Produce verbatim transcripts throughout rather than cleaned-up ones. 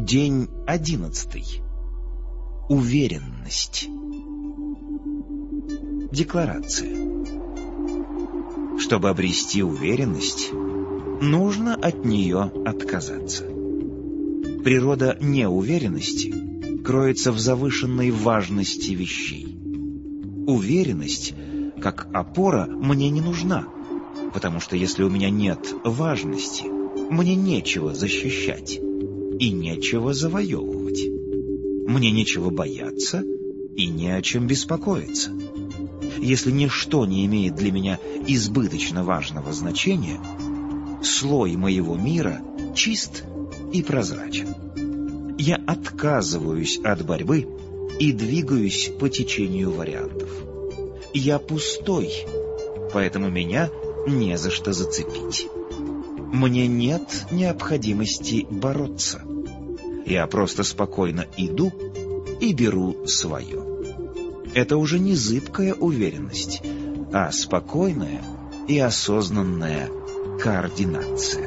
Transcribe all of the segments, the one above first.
День одиннадцатый. Уверенность. Декларация. Чтобы обрести уверенность, нужно от нее отказаться. Природа неуверенности кроется в завышенной важности вещей. Уверенность, как опора, мне не нужна, потому что если у меня нет важности, мне нечего защищать и нечего завоевывать. Мне нечего бояться и не о чем беспокоиться. Если ничто не имеет для меня избыточно важного значения, слой моего мира чист и прозрачен. Я отказываюсь от борьбы и двигаюсь по течению вариантов. Я пустой, поэтому меня не за что зацепить. Мне нет необходимости бороться. Я просто спокойно иду и беру свое. Это уже не зыбкая уверенность, а спокойная и осознанная координация.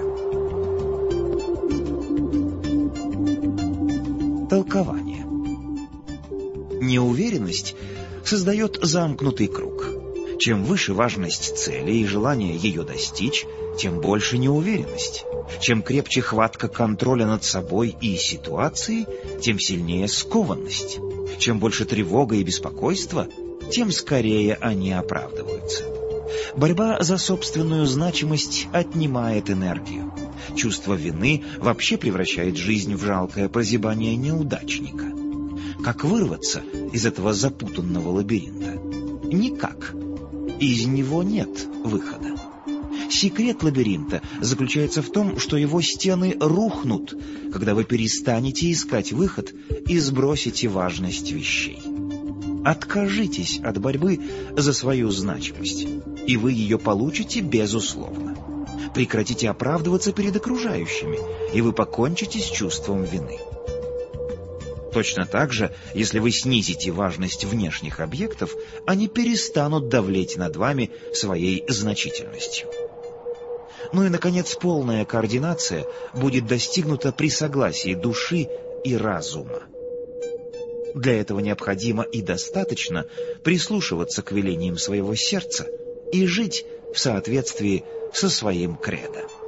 Толкование. Неуверенность создает замкнутый круг. Чем выше важность цели и желание ее достичь, тем больше неуверенность. Чем крепче хватка контроля над собой и ситуацией, тем сильнее скованность. Чем больше тревога и беспокойство, тем скорее они оправдываются. Борьба за собственную значимость отнимает энергию. Чувство вины вообще превращает жизнь в жалкое прозябание неудачника. Как вырваться из этого запутанного лабиринта? Никак. Из него нет выхода. Секрет лабиринта заключается в том, что его стены рухнут, когда вы перестанете искать выход и сбросите важность вещей. Откажитесь от борьбы за свою значимость, и вы ее получите безусловно. Прекратите оправдываться перед окружающими, и вы покончите с чувством вины. Точно так же, если вы снизите важность внешних объектов, они перестанут давлеть над вами своей значительностью. Ну и, наконец, полная координация будет достигнута при согласии души и разума. Для этого необходимо и достаточно прислушиваться к велениям своего сердца и жить в соответствии со своим кредо.